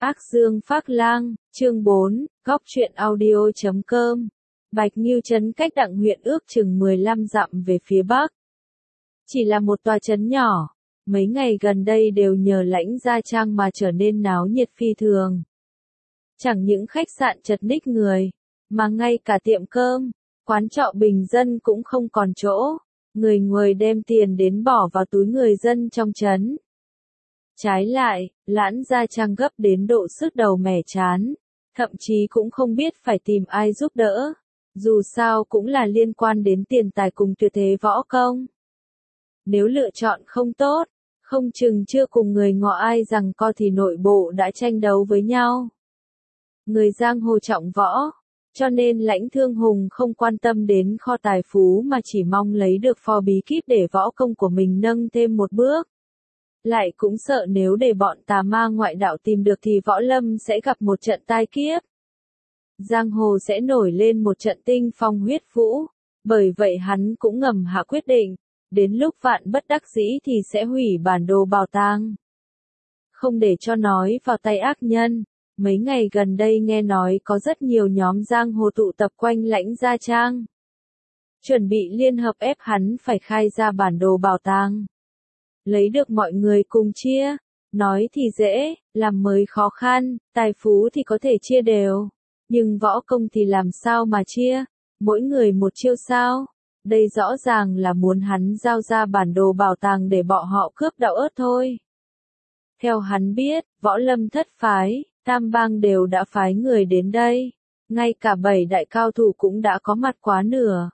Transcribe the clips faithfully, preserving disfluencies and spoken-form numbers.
Ác Dương Phác Lang, chương bốn, góc truyện audio chấm com. Bạch Nghiêu trấn cách Đặng huyện ước chừng mười lăm dặm về phía bắc. Chỉ là một tòa trấn nhỏ, mấy ngày gần đây đều nhờ Lãnh Gia Trang mà trở nên náo nhiệt phi thường. Chẳng những khách sạn chật ních người, mà ngay cả tiệm cơm, quán trọ bình dân cũng không còn chỗ, người người đem tiền đến bỏ vào túi người dân trong trấn. Trái lại, Lãnh Gia Trang gấp đến độ sứt đầu mẻ chán, thậm chí cũng không biết phải tìm ai giúp đỡ, dù sao cũng là liên quan đến tiền tài cùng tuyệt thế võ công. Nếu lựa chọn không tốt, không chừng chưa cùng người ngọ ai rằng co thì nội bộ đã tranh đấu với nhau. Người giang hồ trọng võ, cho nên Lãnh Thương Hùng không quan tâm đến kho tài phú mà chỉ mong lấy được phò bí kíp để võ công của mình nâng thêm một bước. Lại cũng sợ nếu để bọn tà ma ngoại đạo tìm được thì võ lâm sẽ gặp một trận tai kiếp. Giang hồ sẽ nổi lên một trận tinh phong huyết vũ, bởi vậy hắn cũng ngầm hạ quyết định, đến lúc vạn bất đắc dĩ thì sẽ hủy bản đồ bảo tàng. Không để cho nói vào tay ác nhân, mấy ngày gần đây nghe nói có rất nhiều nhóm giang hồ tụ tập quanh Lãnh Gia Trang. Chuẩn bị liên hợp ép hắn phải khai ra bản đồ bảo tàng. Lấy được mọi người cùng chia, nói thì dễ, làm mới khó khăn, tài phú thì có thể chia đều, nhưng võ công thì làm sao mà chia, mỗi người một chiêu sao, đây rõ ràng là muốn hắn giao ra bản đồ bảo tàng để bọn họ cướp đạo ớt thôi. Theo hắn biết, võ lâm thất phái, tam bang đều đã phái người đến đây, ngay cả bảy đại cao thủ cũng đã có mặt quá nửa.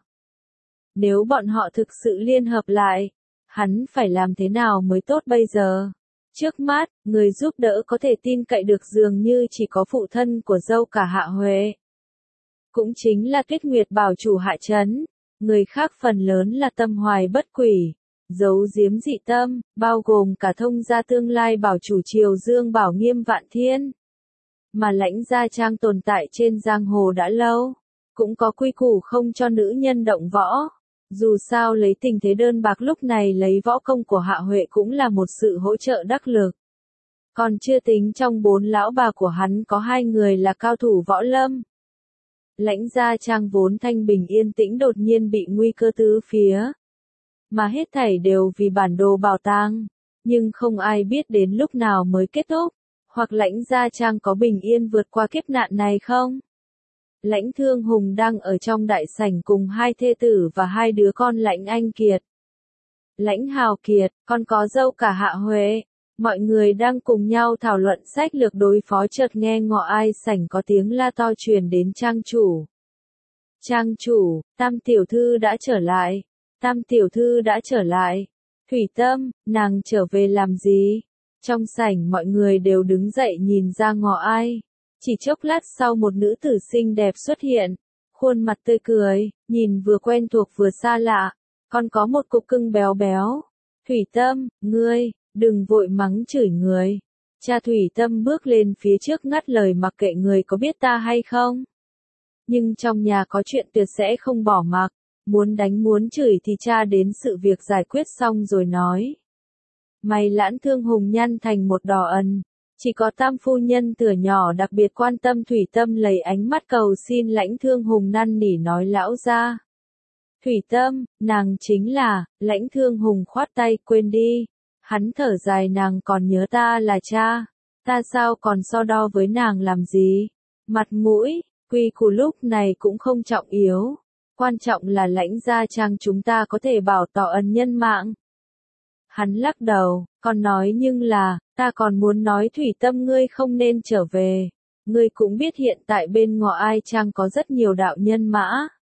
Nếu bọn họ thực sự liên hợp lại, hắn phải làm thế nào mới tốt bây giờ? Trước mắt, người giúp đỡ có thể tin cậy được dường như chỉ có phụ thân của dâu cả Hạ Huệ. Cũng chính là Tuyết Nguyệt bảo chủ Hạ Trấn, người khác phần lớn là tâm hoài bất quỷ, giấu giếm dị tâm, bao gồm cả thông gia tương lai bảo chủ Triều Dương Bảo Nghiêm Vạn Thiên. Mà Lãnh Gia Trang tồn tại trên giang hồ đã lâu, cũng có quy củ không cho nữ nhân động võ. Dù sao lấy tình thế đơn bạc lúc này lấy võ công của Hạ Huệ cũng là một sự hỗ trợ đắc lực. Còn chưa tính trong bốn lão bà của hắn có hai người là cao thủ võ lâm. Lãnh Gia Trang vốn thanh bình yên tĩnh đột nhiên bị nguy cơ tứ phía. Mà hết thảy đều vì bản đồ bảo tàng, nhưng không ai biết đến lúc nào mới kết thúc, hoặc Lãnh Gia Trang có bình yên vượt qua kiếp nạn này không? Lãnh Thương Hùng đang ở trong đại sảnh cùng hai thê tử và hai đứa con Lãnh Anh Kiệt. Lãnh Hào Kiệt, con có dâu cả Hạ Huệ. Mọi người đang cùng nhau thảo luận sách lược đối phó chợt nghe ngọ ai sảnh có tiếng la to truyền đến trang chủ. Trang chủ, Tam tiểu thư đã trở lại. Tam tiểu thư đã trở lại. Thủy Tâm, nàng trở về làm gì? Trong sảnh mọi người đều đứng dậy nhìn ra ngọ ai. Chỉ chốc lát sau một nữ tử xinh đẹp xuất hiện, khuôn mặt tươi cười, nhìn vừa quen thuộc vừa xa lạ, còn có một cục cưng béo béo. Thủy Tâm, ngươi, đừng vội mắng chửi người. Cha Thủy Tâm bước lên phía trước ngắt lời mặc kệ người có biết ta hay không. Nhưng trong nhà có chuyện tuyệt sẽ không bỏ mặc, muốn đánh muốn chửi thì cha đến sự việc giải quyết xong rồi nói. Mày Lãnh Thương Hùng nhăn thành một đỏ ẩn. Chỉ có Tam phu nhân tuổi nhỏ đặc biệt quan tâm Thủy Tâm lấy ánh mắt cầu xin Lãnh Thương Hùng năn nỉ nói lão ra. Thủy Tâm, nàng chính là, Lãnh Thương Hùng khoát tay quên đi. Hắn thở dài nàng còn nhớ ta là cha. Ta sao còn so đo với nàng làm gì? Mặt mũi, quy củ lúc này cũng không trọng yếu. Quan trọng là Lãnh Gia Trang chúng ta có thể bảo tỏ ân nhân mạng. Hắn lắc đầu, còn nói nhưng là, ta còn muốn nói Thủy Tâm ngươi không nên trở về. Ngươi cũng biết hiện tại bên ngọ ai trang có rất nhiều đạo nhân mã.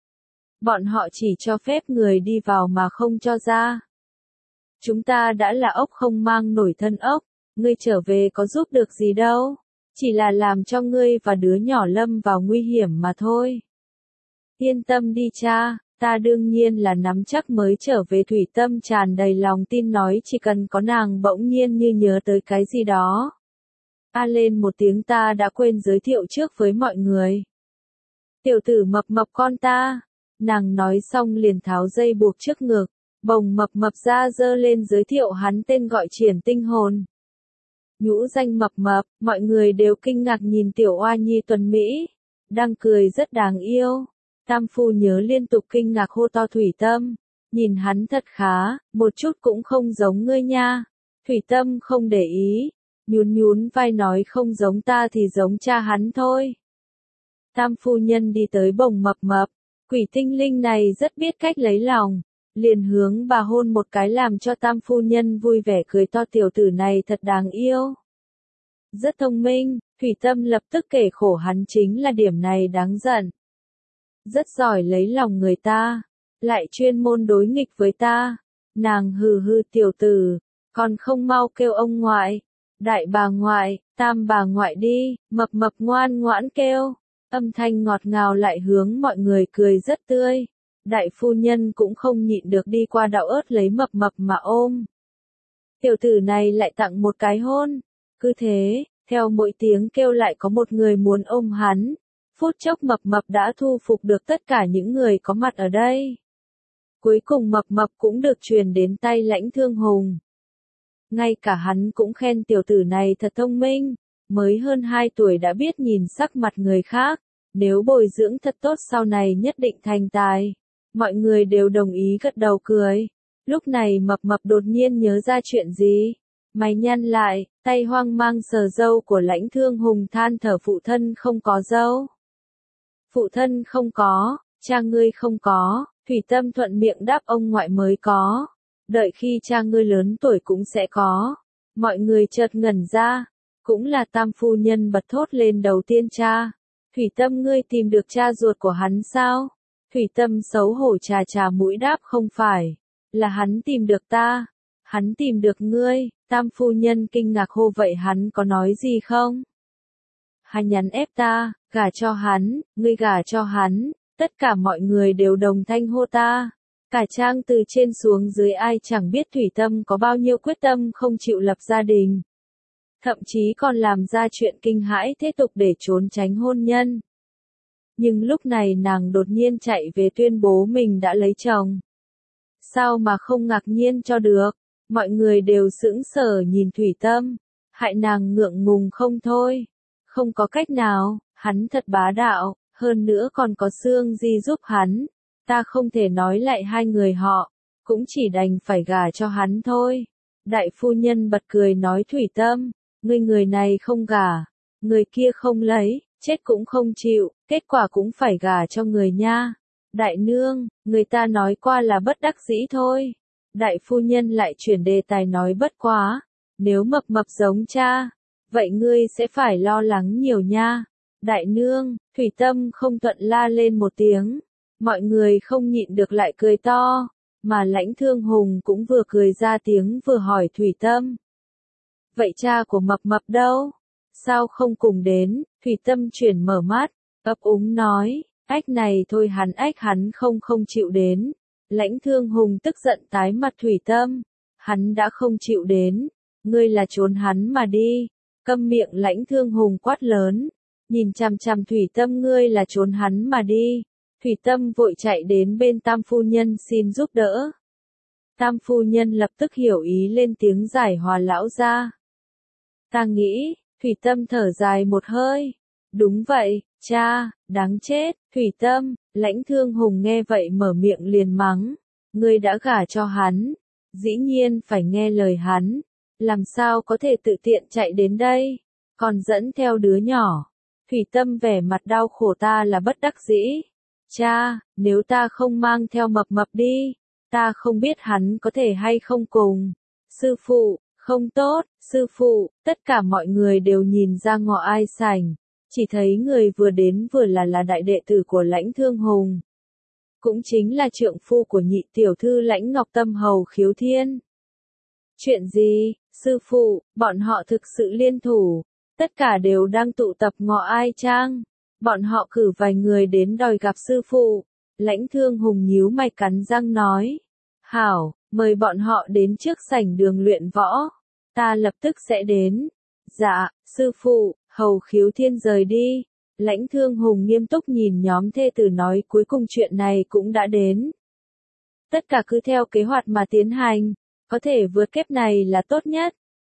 Bọn họ chỉ cho phép người đi vào mà không cho ra. Chúng ta đã là ốc không mang nổi thân ốc, ngươi trở về có giúp được gì đâu. Chỉ là làm cho ngươi và đứa nhỏ lâm vào nguy hiểm mà thôi. Yên tâm đi cha. Ta đương nhiên là nắm chắc mới trở về. Thủy Tâm tràn đầy lòng tin nói chỉ cần có nàng bỗng nhiên như nhớ tới cái gì đó. A lên một tiếng ta đã quên giới thiệu trước với mọi người. Tiểu tử mập mập con ta. Nàng nói xong liền tháo dây buộc trước ngực, bồng mập mập ra dơ lên giới thiệu hắn tên gọi Triển Tinh Hồn. nhũ danh mập mập, mọi người đều kinh ngạc nhìn tiểu oa nhi tuấn Mỹ, đang cười rất đáng yêu. Tam phu nhớ liên tục kinh ngạc hô to Thủy Tâm, nhìn hắn thật khá, một chút cũng không giống ngươi nha. Thủy Tâm không để ý, nhún nhún vai nói không giống ta thì giống cha hắn thôi. Tam phu nhân đi tới bồng mập mập, quỷ tinh linh này rất biết cách lấy lòng, liền hướng bà hôn một cái làm cho tam phu nhân vui vẻ cười to tiểu tử này thật đáng yêu. Rất thông minh, Thủy Tâm lập tức kể khổ hắn chính là điểm này đáng giận. Rất giỏi lấy lòng người ta, lại chuyên môn đối nghịch với ta. Nàng hừ hừ tiểu tử, còn không mau kêu ông ngoại, đại bà ngoại, tam bà ngoại đi, mập mập ngoan ngoãn kêu. Âm thanh ngọt ngào lại hướng mọi người cười rất tươi. Đại phu nhân cũng không nhịn được đi qua đạo ớt lấy mập mập mà ôm. Tiểu tử này lại tặng một cái hôn. Cứ thế, theo mỗi tiếng kêu lại có một người muốn ôm hắn. Phút chốc mập mập đã thu phục được tất cả những người có mặt ở đây. Cuối cùng mập mập cũng được truyền đến tay Lãnh Thương Hùng. Ngay cả hắn cũng khen tiểu tử này thật thông minh, mới hơn hai tuổi đã biết nhìn sắc mặt người khác, nếu bồi dưỡng thật tốt sau này nhất định thành tài. Mọi người đều đồng ý gật đầu cười. Lúc này mập mập đột nhiên nhớ ra chuyện gì. Mày nhăn lại, tay hoang mang sờ râu của Lãnh Thương Hùng than thở phụ thân không có râu. Phụ thân không có, cha ngươi không có, Thủy Tâm thuận miệng đáp ông ngoại mới có. Đợi khi cha ngươi lớn tuổi cũng sẽ có. Mọi người chợt ngẩn ra, cũng là tam phu nhân bật thốt lên đầu tiên cha. Thủy Tâm ngươi tìm được cha ruột của hắn sao? Thủy Tâm xấu hổ trà trà mũi đáp không phải, là hắn tìm được ta. Hắn tìm được ngươi, tam phu nhân kinh ngạc hô vậy hắn có nói gì không? Hắn nhắn ép ta, gả cho hắn, ngươi gả cho hắn, tất cả mọi người đều đồng thanh hô ta. Cả trang từ trên xuống dưới ai chẳng biết Thủy Tâm có bao nhiêu quyết tâm không chịu lập gia đình. Thậm chí còn làm ra chuyện kinh hãi thế tục để trốn tránh hôn nhân. Nhưng lúc này nàng đột nhiên chạy về tuyên bố mình đã lấy chồng. Sao mà không ngạc nhiên cho được, mọi người đều sững sờ nhìn Thủy Tâm, hại nàng ngượng ngùng không thôi. Không có cách nào, hắn thật bá đạo, hơn nữa còn có Sương Di giúp hắn. Ta không thể nói lại hai người họ, cũng chỉ đành phải gả cho hắn thôi. Đại phu nhân bật cười nói Thủy Tâm, ngươi người này không gả, người kia không lấy, chết cũng không chịu, kết quả cũng phải gả cho người nha. Đại nương, người ta nói qua là bất đắc dĩ thôi. Đại phu nhân lại chuyển đề tài nói bất quá, nếu mập mập giống cha, vậy ngươi sẽ phải lo lắng nhiều nha. Đại nương, Thủy Tâm không thuận la lên một tiếng. Mọi người không nhịn được lại cười to, mà Lãnh Thương Hùng cũng vừa cười ra tiếng vừa hỏi Thủy Tâm. Vậy cha của mập mập đâu? Sao không cùng đến? Thủy Tâm chuyển mở mắt, ấp úng nói, ách này thôi hắn ách hắn không không chịu đến. Lãnh Thương Hùng tức giận tái mặt Thủy Tâm, hắn đã không chịu đến, ngươi là trốn hắn mà đi. Câm miệng Lãnh Thương Hùng quát lớn, nhìn chằm chằm Thủy Tâm ngươi là trốn hắn mà đi. Thủy Tâm vội chạy đến bên tam phu nhân xin giúp đỡ. Tam phu nhân lập tức hiểu ý lên tiếng giải hòa lão ra. Ta nghĩ, Thủy Tâm thở dài một hơi. Đúng vậy, cha, đáng chết, Thủy Tâm. Lãnh Thương Hùng nghe vậy mở miệng liền mắng. Ngươi đã gả cho hắn, dĩ nhiên phải nghe lời hắn. Làm sao có thể tự tiện chạy đến đây, còn dẫn theo đứa nhỏ. Thủy Tâm vẻ mặt đau khổ ta là bất đắc dĩ. Cha, nếu ta không mang theo mập mập đi, ta không biết hắn có thể hay không cùng. Sư phụ, không tốt, sư phụ, tất cả mọi người đều nhìn ra ngọ ai sảnh, chỉ thấy người vừa đến vừa là là đại đệ tử của Lãnh Thương Hùng. Cũng chính là trượng phu của nhị tiểu thư Lãnh Ngọc Tâm hầu Khiếu Thiên. Chuyện gì, sư phụ, bọn họ thực sự liên thủ, tất cả đều đang tụ tập ngọ ai trang. Bọn họ cử vài người đến đòi gặp sư phụ. Lãnh Thương Hùng nhíu mày cắn răng nói. Hảo, mời bọn họ đến trước sảnh đường luyện võ. Ta lập tức sẽ đến. Dạ, sư phụ, hầu Khiếu Thiên rời đi. Lãnh Thương Hùng nghiêm túc nhìn nhóm thê tử nói cuối cùng chuyện này cũng đã đến. Tất cả cứ theo kế hoạch mà tiến hành. Có thể vượt kiếp này là tốt nhất.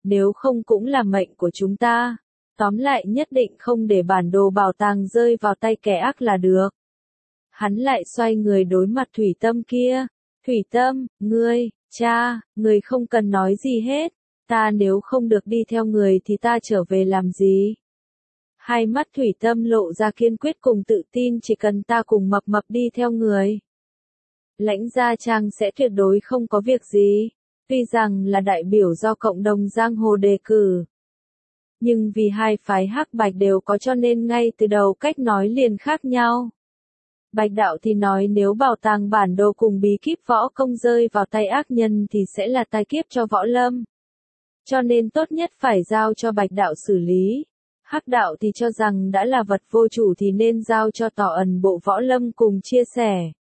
nếu không cũng là mệnh của chúng ta. Tóm lại nhất định không để bản đồ bảo tàng rơi vào tay kẻ ác là được. Hắn lại xoay người đối mặt Thủy Tâm kia. Thủy Tâm, ngươi, cha, người không cần nói gì hết. Ta nếu không được đi theo người thì ta trở về làm gì? Hai mắt Thủy Tâm lộ ra kiên quyết cùng tự tin, chỉ cần ta cùng Mập Mập đi theo người. Lãnh Gia Trang sẽ tuyệt đối không có việc gì. Tuy rằng là đại biểu do cộng đồng giang hồ đề cử. Nhưng vì hai phái Hắc Bạch đều có cho nên ngay từ đầu cách nói liền khác nhau. Bạch đạo thì nói nếu bảo tàng bản đồ cùng bí kíp võ công rơi vào tay ác nhân thì sẽ là tai kiếp cho võ lâm. Cho nên tốt nhất phải giao cho Bạch đạo xử lý. Hắc đạo thì cho rằng đã là vật vô chủ thì nên giao cho Tỏ Ẩn bộ võ lâm cùng chia sẻ.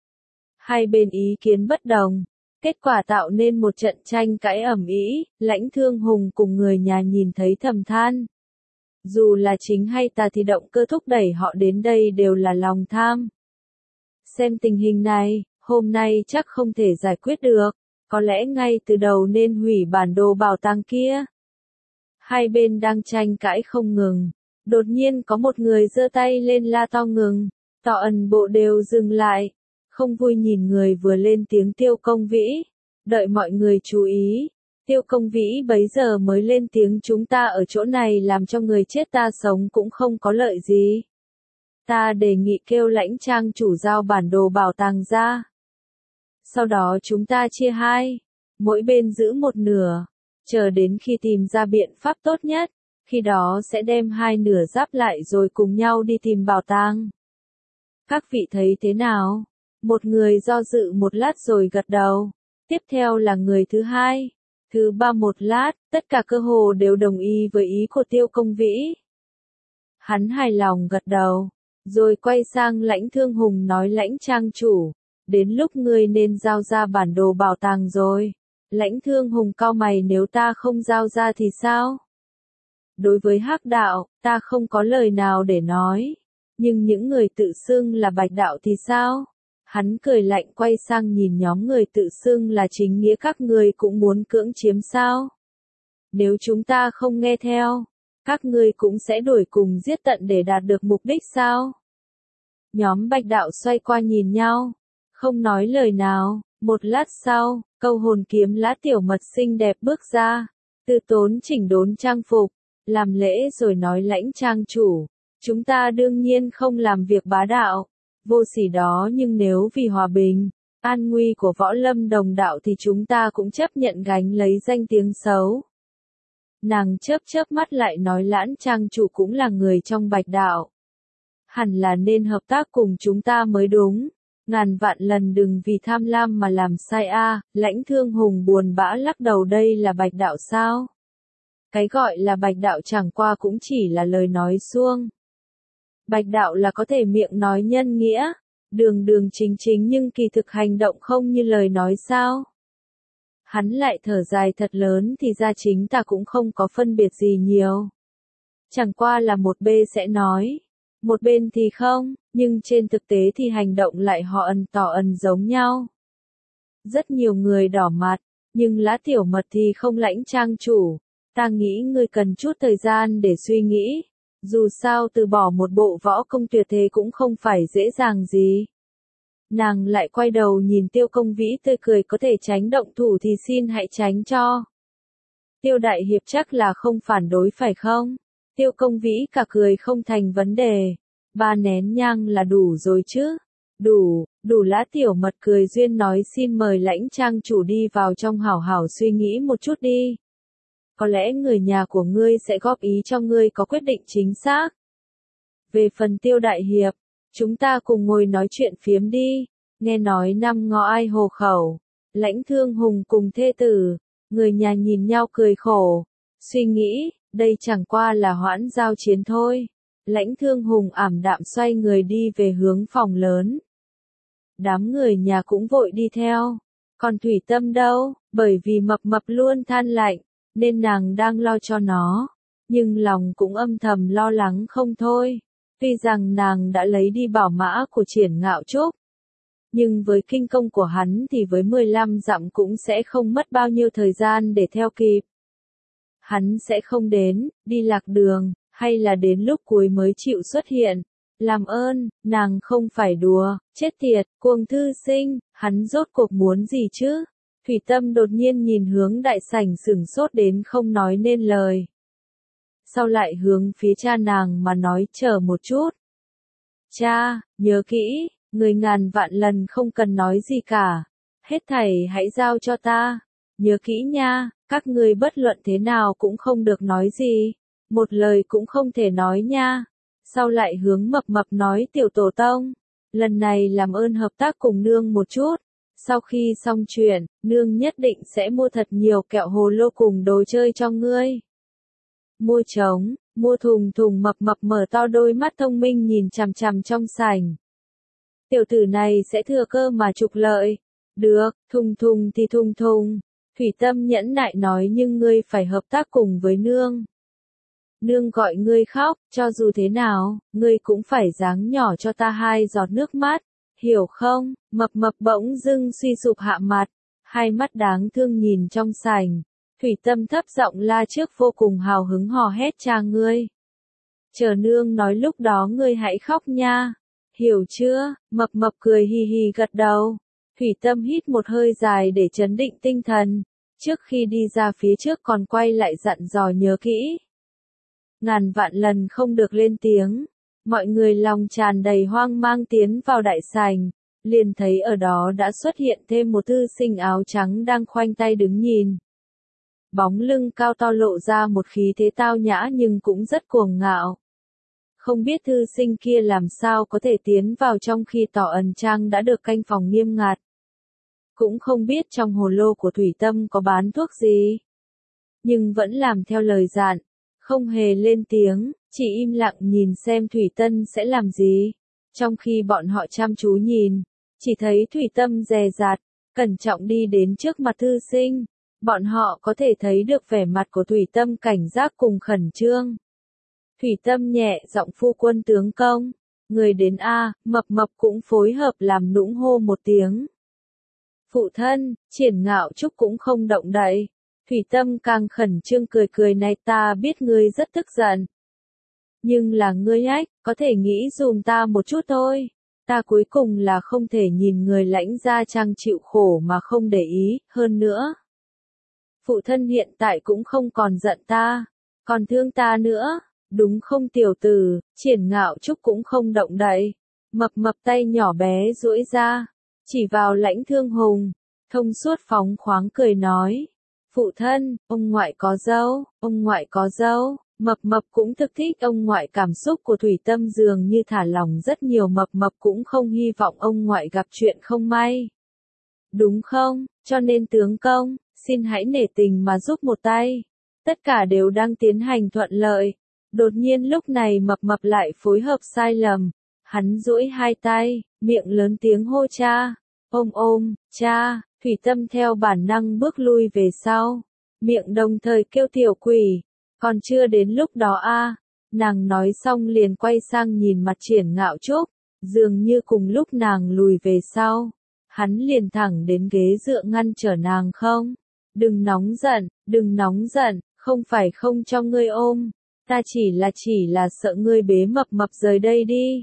Hai bên ý kiến bất đồng. Kết quả tạo nên một trận tranh cãi ầm ĩ, Lãnh Thương Hùng cùng người nhà nhìn thấy thầm than. Dù là chính hay tà thì động cơ thúc đẩy họ đến đây đều là lòng tham. Xem tình hình này, hôm nay chắc không thể giải quyết được, có lẽ ngay từ đầu nên hủy bản đồ bảo tàng kia. Hai bên đang tranh cãi không ngừng, đột nhiên có một người giơ tay lên la to ngừng, Tỏ Ẩn bộ đều dừng lại. Không vui nhìn người vừa lên tiếng Tiêu Công Vĩ, đợi mọi người chú ý, Tiêu Công Vĩ bấy giờ mới lên tiếng chúng ta ở chỗ này làm cho người chết ta sống cũng không có lợi gì. Ta đề nghị kêu Lãnh Trang chủ giao bản đồ bảo tàng ra. Sau đó chúng ta chia hai, mỗi bên giữ một nửa, chờ đến khi tìm ra biện pháp tốt nhất, khi đó sẽ đem hai nửa giáp lại rồi cùng nhau đi tìm bảo tàng. Các vị thấy thế nào? Một người do dự một lát rồi gật đầu. Tiếp theo là người thứ hai, thứ ba một lát, tất cả cơ hồ đều đồng ý với ý của Tiêu Công Vĩ. Hắn hài lòng gật đầu, rồi quay sang Lãnh Thương Hùng nói Lãnh Trang chủ, đến lúc ngươi nên giao ra bản đồ bảo tàng rồi. Lãnh Thương Hùng cau mày nếu ta không giao ra thì sao? Đối với Hắc đạo, ta không có lời nào để nói. Nhưng những người tự xưng là Bạch đạo thì sao? Hắn cười lạnh quay sang nhìn nhóm người tự xưng là chính nghĩa các ngươi cũng muốn cưỡng chiếm sao? Nếu chúng ta không nghe theo, các ngươi cũng sẽ đuổi cùng giết tận để đạt được mục đích sao? Nhóm Bạch đạo xoay qua nhìn nhau, không nói lời nào. Một lát sau, Câu Hồn Kiếm Lã Tiểu Mật xinh đẹp bước ra, Từ Tốn chỉnh đốn trang phục, làm lễ rồi nói Lãnh Trang chủ, chúng ta đương nhiên không làm việc bá đạo, vô sỉ đó, nhưng nếu vì hòa bình, an nguy của võ lâm đồng đạo thì chúng ta cũng chấp nhận gánh lấy danh tiếng xấu. Nàng chớp chớp mắt lại nói Lãnh Trang chủ cũng là người trong Bạch đạo. Hẳn là nên hợp tác cùng chúng ta mới đúng. Ngàn vạn lần đừng vì tham lam mà làm sai a. À. Lãnh Thương Hùng buồn bã lắc đầu, đây là Bạch đạo sao? Cái gọi là Bạch đạo chẳng qua cũng chỉ là lời nói suông. Bạch đạo là có thể miệng nói nhân nghĩa, đường đường chính chính nhưng kỳ thực hành động không như lời nói sao? Hắn lại thở dài thật lớn, thì ra chính ta cũng không có phân biệt gì nhiều. Chẳng qua là một bên sẽ nói, một bên thì không, nhưng trên thực tế thì hành động lại họ ẩn tỏ ẩn giống nhau. Rất nhiều người đỏ mặt, nhưng Lã Tiểu Mật thì không. Lãnh Trang chủ, ta nghĩ ngươi cần chút thời gian để suy nghĩ. Dù sao từ bỏ một bộ võ công tuyệt thế cũng không phải dễ dàng gì. Nàng lại quay đầu nhìn Tiêu Công Vĩ tươi cười, có thể tránh động thủ thì xin hãy tránh cho. Tiêu đại hiệp chắc là không phản đối phải không? Tiêu Công Vĩ cả cười không thành vấn đề. Ba nén nhang là đủ rồi chứ? Đủ, đủ. Lã Tiểu Mật cười duyên nói xin mời Lãnh Trang chủ đi vào trong hảo hảo suy nghĩ một chút đi. Có lẽ người nhà của ngươi sẽ góp ý cho ngươi có quyết định chính xác. Về phần Tiêu đại hiệp, chúng ta cùng ngồi nói chuyện phiếm đi. Nghe nói năm ngõ ai hồ khẩu, Lãnh Thương Hùng cùng thê tử, người nhà nhìn nhau cười khổ, suy nghĩ, đây chẳng qua là hoãn giao chiến thôi. Lãnh Thương Hùng ảm đạm xoay người đi về hướng phòng lớn. Đám người nhà cũng vội đi theo. Còn Thủy Tâm đâu, bởi vì Mập Mập luôn than lạnh, nên nàng đang lo cho nó. Nhưng lòng cũng âm thầm lo lắng không thôi. Tuy rằng nàng đã lấy đi bảo mã của Triển Ngạo Trúc, nhưng với kinh công của hắn thì với mười lăm dặm cũng sẽ không mất bao nhiêu thời gian để theo kịp. hắn sẽ không đến, đi lạc đường, hay là đến lúc cuối mới chịu xuất hiện. Làm ơn, nàng không phải đùa, chết tiệt, Cuồng thư sinh, hắn rốt cuộc muốn gì chứ? Thủy Tâm đột nhiên nhìn hướng đại sảnh sửng sốt đến không nói nên lời. Sau lại hướng phía cha nàng mà nói chờ một chút. Cha, nhớ kỹ, người ngàn vạn lần không cần nói gì cả. Hết thảy hãy giao cho ta. Nhớ kỹ nha, các ngươi bất luận thế nào cũng không được nói gì. Một lời cũng không thể nói nha. Sau lại hướng Mập Mập nói tiểu tổ tông. Lần này làm ơn hợp tác cùng nương một chút. Sau khi xong chuyện, nương nhất định sẽ mua thật nhiều kẹo hồ lô cùng đồ chơi cho ngươi. Mua trống, mua thùng thùng. Mập Mập mở to đôi mắt thông minh nhìn chằm chằm trong sảnh. Tiểu tử này sẽ thừa cơ mà trục lợi. Được, thùng thùng thì thùng thùng. Thủy Tâm nhẫn nại nói nhưng ngươi phải hợp tác cùng với nương. Nương gọi ngươi khóc, cho dù thế nào, ngươi cũng phải giáng nhỏ cho ta hai giọt nước mắt, hiểu không? Mập Mập bỗng dưng suy sụp hạ mặt, hai mắt đáng thương nhìn trong sảnh. Thủy Tâm thấp giọng la trước vô cùng hào hứng hò hét cha ngươi. Chờ nương nói lúc đó ngươi hãy khóc nha, hiểu chưa? Mập Mập cười hì hì gật đầu. Thủy Tâm hít một hơi dài để trấn định tinh thần, trước khi đi ra phía trước còn quay lại dặn dò nhớ kỹ. Ngàn vạn lần không được lên tiếng. Mọi người lòng tràn đầy hoang mang tiến vào đại sảnh, liền thấy ở đó đã xuất hiện thêm một thư sinh áo trắng đang khoanh tay đứng nhìn. Bóng lưng cao to lộ ra một khí thế tao nhã nhưng cũng rất cuồng ngạo. Không biết thư sinh kia làm sao có thể tiến vào trong khi tỏ ẩn trang đã được canh phòng nghiêm ngặt. Cũng không biết trong hồ lô của Thủy Tâm có bán thuốc gì. Nhưng vẫn làm theo lời dặn, không hề lên tiếng, chỉ im lặng nhìn xem Thủy Tâm sẽ làm gì. Trong khi bọn họ chăm chú nhìn, chỉ thấy Thủy Tâm dè dặt, cẩn trọng đi đến trước mặt thư sinh. Bọn họ có thể thấy được vẻ mặt của Thủy Tâm cảnh giác cùng khẩn trương. Thủy Tâm nhẹ giọng phu quân tướng công. Người đến A, Mập Mập cũng phối hợp làm nũng hô một tiếng. Phụ thân, Triển Ngạo Trúc cũng không động đậy. Thủy Tâm càng khẩn trương cười cười này ta biết ngươi rất tức giận. Nhưng là ngươi ách, có thể nghĩ dùm ta một chút thôi. Ta cuối cùng là không thể nhìn người lãnh gia trang chịu khổ mà không để ý, hơn nữa. Phụ thân hiện tại cũng không còn giận ta, còn thương ta nữa, đúng không tiểu tử? Triển Ngạo Trúc cũng không động đậy. Mập Mập tay nhỏ bé duỗi ra, chỉ vào Lãnh Thương Hùng, thông suốt phóng khoáng cười nói. Phụ thân, ông ngoại có dâu, ông ngoại có dâu. Mập Mập cũng thực thích ông ngoại, cảm xúc của Thủy Tâm dường như thả lỏng rất nhiều. Mập Mập cũng không hy vọng ông ngoại gặp chuyện không may. Đúng không? Cho nên tướng công, xin hãy nể tình mà giúp một tay. Tất cả đều đang tiến hành thuận lợi. Đột nhiên lúc này Mập Mập lại phối hợp sai lầm. Hắn duỗi hai tay, miệng lớn tiếng hô cha. Ôm ôm, cha. Thủy Tâm theo bản năng bước lui về sau. Miệng đồng thời kêu tiểu quỷ. Còn chưa đến lúc đó a à. Nàng nói xong liền quay sang nhìn mặt Triển Ngạo Trúc. Dường như cùng lúc nàng lùi về sau. Hắn liền thẳng đến ghế dựa ngăn trở nàng không. Đừng nóng giận, đừng nóng giận, không phải không cho ngươi ôm. Ta chỉ là chỉ là sợ ngươi bế Mập Mập rời đây đi.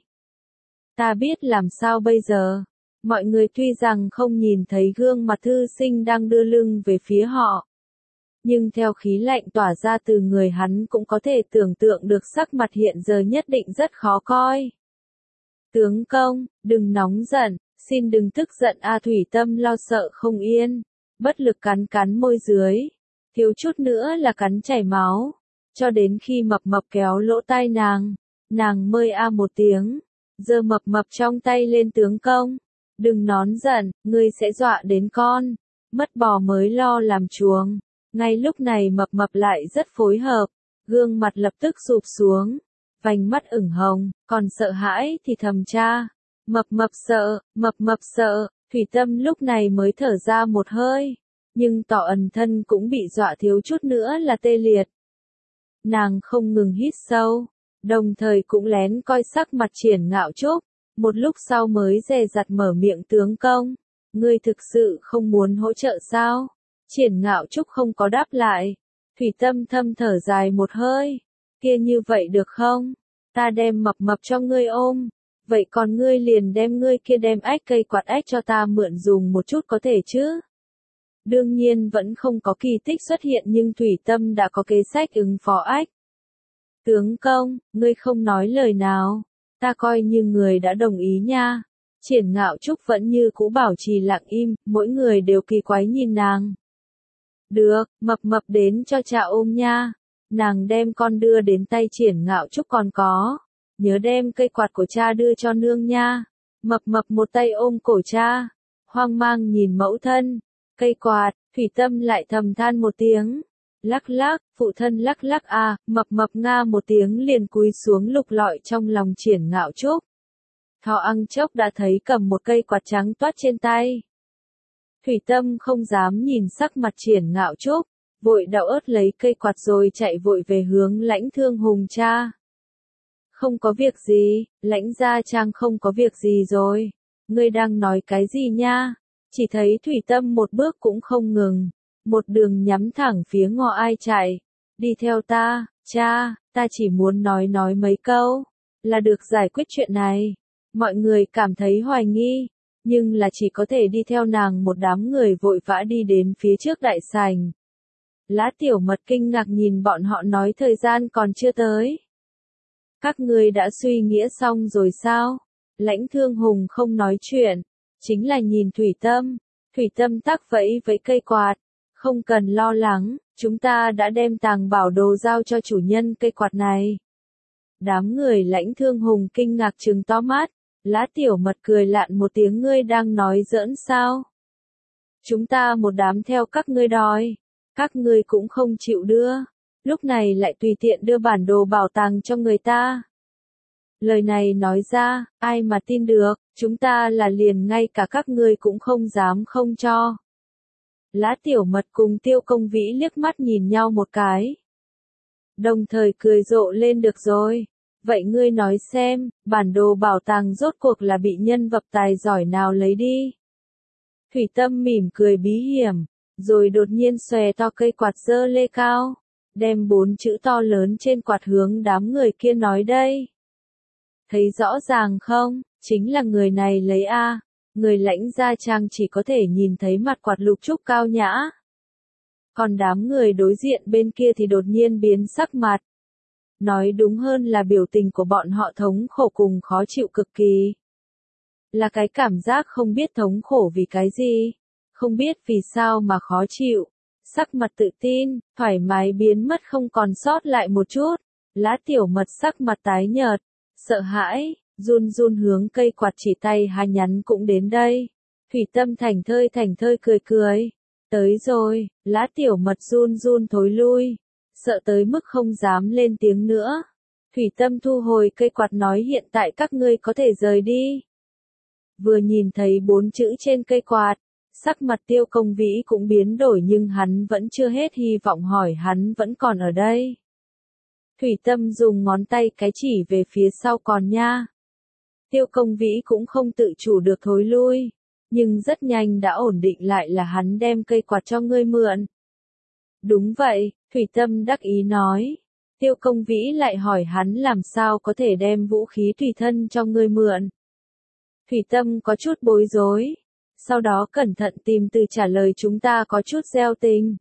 Ta biết làm sao bây giờ. Mọi người tuy rằng không nhìn thấy gương mặt thư sinh đang đưa lưng về phía họ. Nhưng theo khí lạnh tỏa ra từ người hắn cũng có thể tưởng tượng được sắc mặt hiện giờ nhất định rất khó coi. Tướng công, đừng nóng giận, xin đừng tức giận a. Thủy Tâm lo sợ không yên, bất lực cắn cắn môi dưới, thiếu chút nữa là cắn chảy máu, cho đến khi Mập Mập kéo lỗ tai nàng, nàng mơi a một tiếng, giơ Mập Mập trong tay lên tướng công, đừng nón giận, ngươi sẽ dọa đến con, mất bò mới lo làm chuồng. Ngay lúc này Mập Mập lại rất phối hợp, gương mặt lập tức sụp xuống, vành mắt ửng hồng, còn sợ hãi thì thầm cha. Mập Mập sợ, Mập Mập sợ, Thủy Tâm lúc này mới thở ra một hơi, nhưng tỏ ẩn thân cũng bị dọa thiếu chút nữa là tê liệt. Nàng không ngừng hít sâu, đồng thời cũng lén coi sắc mặt Triển Ngạo Trúc, một lúc sau mới dè dặt mở miệng tướng công, ngươi thực sự không muốn hỗ trợ sao? Triển Ngạo Trúc không có đáp lại. Thủy Tâm thâm thở dài một hơi. Kia như vậy được không? Ta đem mập mập cho ngươi ôm. Vậy còn ngươi liền đem ngươi kia đem ếch cây quạt ếch cho ta mượn dùng một chút có thể chứ? Đương nhiên vẫn không có kỳ tích xuất hiện nhưng Thủy Tâm đã có kế sách ứng phó ếch. Tướng công, ngươi không nói lời nào. Ta coi như người đã đồng ý nha. Triển Ngạo Trúc vẫn như cũ bảo trì lặng im, mỗi người đều kỳ quái nhìn nàng. Được, mập mập đến cho cha ôm nha. Nàng đem con đưa đến tay Triển Ngạo Trúc còn có. Nhớ đem cây quạt của cha đưa cho nương nha. Mập mập một tay ôm cổ cha. Hoang mang nhìn mẫu thân. Cây quạt, Thủy Tâm lại thầm than một tiếng. Lắc lắc, phụ thân lắc lắc à, mập mập nga một tiếng liền cúi xuống lục lọi trong lòng Triển Ngạo Trúc. Thò ăn chốc đã thấy cầm một cây quạt trắng toát trên tay. Thủy Tâm không dám nhìn sắc mặt Triển Ngạo Trúc, vội đau ớt lấy cây quạt rồi chạy vội về hướng Lãnh Thương Hùng cha. Không có việc gì, Lãnh gia trang không có việc gì rồi. Ngươi đang nói cái gì nha? Chỉ thấy Thủy Tâm một bước cũng không ngừng, một đường nhắm thẳng phía Ngọ Ai chạy. Đi theo ta, cha, ta chỉ muốn nói nói mấy câu, là được giải quyết chuyện này. Mọi người cảm thấy hoài nghi, nhưng là chỉ có thể đi theo nàng một đám người vội vã đi đến phía trước đại sảnh. Lã Tiểu Mật kinh ngạc nhìn bọn họ nói thời gian còn chưa tới. Các ngươi đã suy nghĩa xong rồi sao? Lãnh Thương Hùng không nói chuyện, chính là nhìn Thủy Tâm. Thủy Tâm tắc vẫy với cây quạt. Không cần lo lắng, chúng ta đã đem tàng bảo đồ giao cho chủ nhân cây quạt này. Đám người Lãnh Thương Hùng kinh ngạc trừng to mắt. Lã Tiểu Mật cười lạn một tiếng, ngươi đang nói giỡn sao? Chúng ta một đám theo các ngươi đòi. Các ngươi cũng không chịu đưa. Lúc này lại tùy tiện đưa bản đồ bảo tàng cho người ta. Lời này nói ra, ai mà tin được, chúng ta là liền ngay cả các ngươi cũng không dám không cho. Lã Tiểu Mật cùng Tiêu Công Vĩ liếc mắt nhìn nhau một cái. Đồng thời cười rộ lên, được rồi. Vậy ngươi nói xem, bản đồ bảo tàng rốt cuộc là bị nhân vật tài giỏi nào lấy đi? Thủy Tâm mỉm cười bí hiểm, rồi đột nhiên xòe to cây quạt giơ lê cao, đem bốn chữ to lớn trên quạt hướng đám người kia nói đây. Thấy rõ ràng không, chính là người này lấy a. Người Lãnh gia trang chỉ có thể nhìn thấy mặt quạt lục trúc cao nhã. Còn đám người đối diện bên kia thì đột nhiên biến sắc mặt. Nói đúng hơn là biểu tình của bọn họ thống khổ cùng khó chịu cực kỳ. Là cái cảm giác không biết thống khổ vì cái gì, không biết vì sao mà khó chịu. Sắc mặt tự tin, thoải mái biến mất không còn sót lại một chút. Lã Tiểu Mật sắc mặt tái nhợt, sợ hãi, run run hướng cây quạt chỉ tay hai nhắn cũng đến đây. Thủy Tâm thành thơi thành thơi cười cười. Tới rồi, Lã Tiểu Mật run run thối lui. Sợ tới mức không dám lên tiếng nữa. Thủy Tâm thu hồi cây quạt nói hiện tại các ngươi có thể rời đi. Vừa nhìn thấy bốn chữ trên cây quạt, sắc mặt Tiêu Công Vĩ cũng biến đổi nhưng hắn vẫn chưa hết hy vọng, hỏi hắn vẫn còn ở đây. Thủy Tâm dùng ngón tay cái chỉ về phía sau, còn nha. Tiêu Công Vĩ cũng không tự chủ được thối lui, nhưng rất nhanh đã ổn định lại, là hắn đem cây quạt cho ngươi mượn. Đúng vậy, Thủy Tâm đắc ý nói. Tiêu Công Vĩ lại hỏi hắn làm sao có thể đem vũ khí tùy thân cho ngươi mượn. Thủy Tâm có chút bối rối, sau đó cẩn thận tìm từ trả lời, chúng ta có chút gieo tình.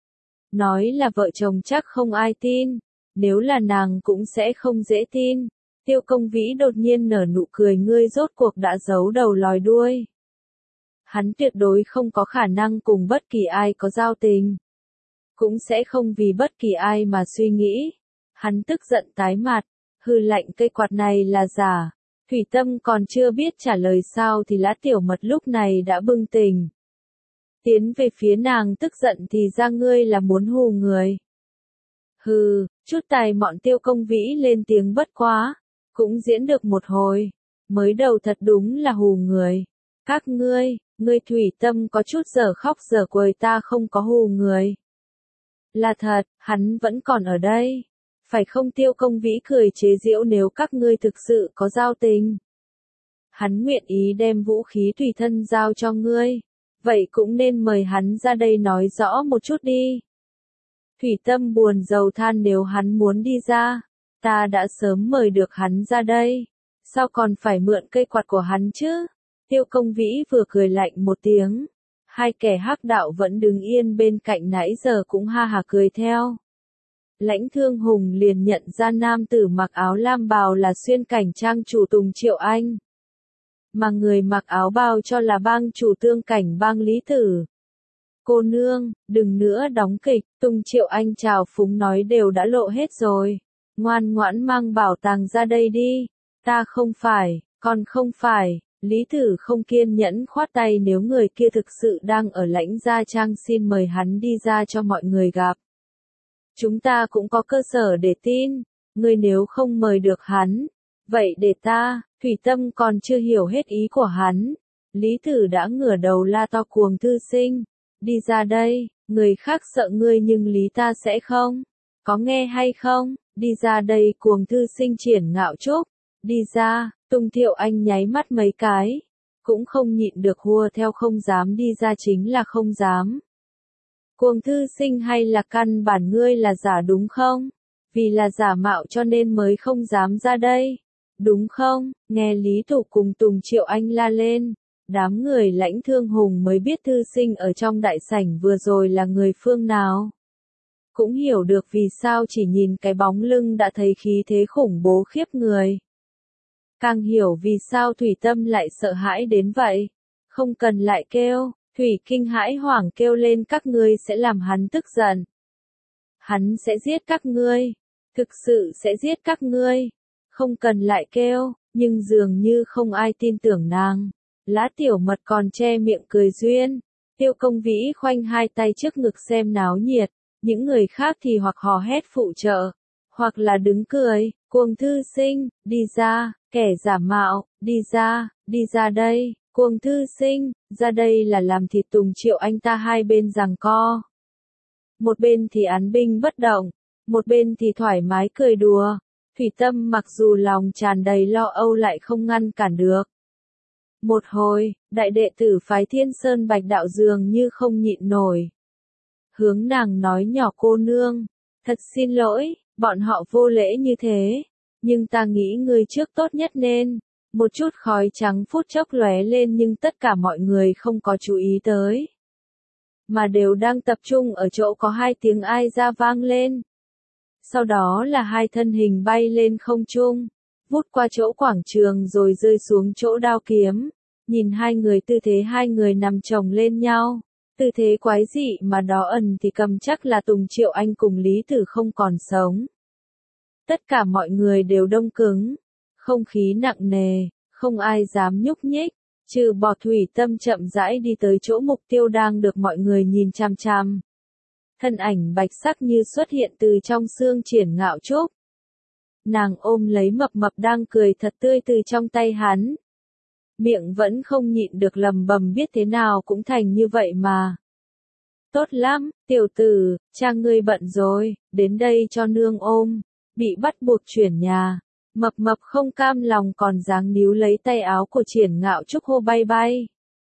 Nói là vợ chồng chắc không ai tin, nếu là nàng cũng sẽ không dễ tin. Tiêu Công Vĩ đột nhiên nở nụ cười, ngươi rốt cuộc đã giấu đầu lòi đuôi. Hắn tuyệt đối không có khả năng cùng bất kỳ ai có giao tình. Cũng sẽ không vì bất kỳ ai mà suy nghĩ. Hắn tức giận tái mặt, hư lạnh cây quạt này là giả. Thủy Tâm còn chưa biết trả lời sao thì Lã Tiểu Mật lúc này đã bừng tỉnh. Tiến về phía nàng tức giận, thì ra ngươi là muốn hù người. Hừ, chút tài mọn. Tiêu Công Vĩ lên tiếng, bất quá, cũng diễn được một hồi. Mới đầu thật đúng là hù người. Các ngươi, ngươi. Thủy Tâm có chút giờ khóc giờ cười, ta không có hù người. Là thật, hắn vẫn còn ở đây. Phải không? Tiêu Công Vĩ cười chế giễu, nếu các ngươi thực sự có giao tình. Hắn nguyện ý đem vũ khí tùy thân giao cho ngươi. Vậy cũng nên mời hắn ra đây nói rõ một chút đi. Thủy Tâm buồn rầu than nếu hắn muốn đi ra, ta đã sớm mời được hắn ra đây, sao còn phải mượn cây quạt của hắn chứ? Tiêu Công Vĩ vừa cười lạnh một tiếng, hai kẻ hắc đạo vẫn đứng yên bên cạnh nãy giờ cũng ha hả cười theo. Lãnh Thương Hùng liền nhận ra nam tử mặc áo lam bào là Xuyên Cảnh Trang chủ Tùng Triệu Anh, mà người mặc áo bào cho là bang chủ Tương Cảnh bang Lý Tử. Cô nương, đừng nữa đóng kịch, Tùng Triệu Anh chào phúng nói đều đã lộ hết rồi. Ngoan ngoãn mang bảo tàng ra đây đi. Ta không phải, còn không phải. Lý Tử không kiên nhẫn khoát tay nếu người kia thực sự đang ở Lãnh Gia Trang xin mời hắn đi ra cho mọi người gặp. Chúng ta cũng có cơ sở để tin, người nếu không mời được hắn, vậy để ta, Thủy Tâm còn chưa hiểu hết ý của hắn. Lý Tử đã ngửa đầu la to Cuồng thư sinh, đi ra đây, người khác sợ ngươi nhưng lý ta sẽ không, có nghe hay không, đi ra đây Cuồng thư sinh Triển Ngạo Trúc, đi ra, Tùng Thiệu Anh nháy mắt mấy cái, cũng không nhịn được hùa theo không dám đi ra chính là không dám. Cuồng thư sinh hay là căn bản ngươi là giả đúng không? Vì là giả mạo cho nên mới không dám ra đây, đúng không? Nghe Lý Thủ cùng Tùng Triệu Anh la lên, đám người Lãnh Thương Hùng mới biết thư sinh ở trong đại sảnh vừa rồi là người phương nào. Cũng hiểu được vì sao chỉ nhìn cái bóng lưng đã thấy khí thế khủng bố khiếp người. Càng hiểu vì sao Thủy Tâm lại sợ hãi đến vậy. Không cần lại kêu, Thủy kinh hãi hoảng kêu lên các ngươi sẽ làm hắn tức giận. Hắn sẽ giết các ngươi, thực sự sẽ giết các ngươi. Không cần lại kêu, nhưng dường như không ai tin tưởng nàng. Lã Tiểu Mật còn che miệng cười duyên. Tiêu Công Vĩ khoanh hai tay trước ngực xem náo nhiệt, những người khác thì hoặc hò hét phụ trợ, hoặc là đứng cười. Cuồng thư sinh, đi ra, kẻ giả mạo, đi ra, đi ra đây, Cuồng thư sinh, ra đây là làm thịt Tùng Triệu Anh ta. Hai bên giằng co. Một bên thì án binh bất động, một bên thì thoải mái cười đùa. Thủy Tâm mặc dù lòng tràn đầy lo âu lại không ngăn cản được. Một hồi, đại đệ tử phái Thiên Sơn Bạch Đạo dường như không nhịn nổi. Hướng nàng nói nhỏ cô nương, thật xin lỗi, bọn họ vô lễ như thế, nhưng ta nghĩ ngươi trước tốt nhất nên. Một chút khói trắng phút chốc lóe lên nhưng tất cả mọi người không có chú ý tới. Mà đều đang tập trung ở chỗ có hai tiếng ai ra vang lên. Sau đó là hai thân hình bay lên không trung, vút qua chỗ quảng trường rồi rơi xuống chỗ đao kiếm. Nhìn hai người tư thế hai người nằm chồng lên nhau, tư thế quái dị mà đó ẩn thì cầm chắc là Tùng Triệu Anh cùng Lý Tử không còn sống. Tất cả mọi người đều đông cứng, không khí nặng nề, không ai dám nhúc nhích, trừ bỏ Thủy Tâm chậm rãi đi tới chỗ mục tiêu đang được mọi người nhìn chăm chăm. Thân ảnh bạch sắc như xuất hiện từ trong xương Triển Ngạo Trúc. Nàng ôm lấy Mập Mập đang cười thật tươi từ trong tay hắn. Miệng vẫn không nhịn được lầm bầm biết thế nào cũng thành như vậy mà. Tốt lắm, tiểu tử, cha ngươi bận rồi, đến đây cho nương ôm. Bị bắt buộc chuyển nhà. Mập Mập không cam lòng còn dáng níu lấy tay áo của Triển Ngạo Trúc hô bay bay.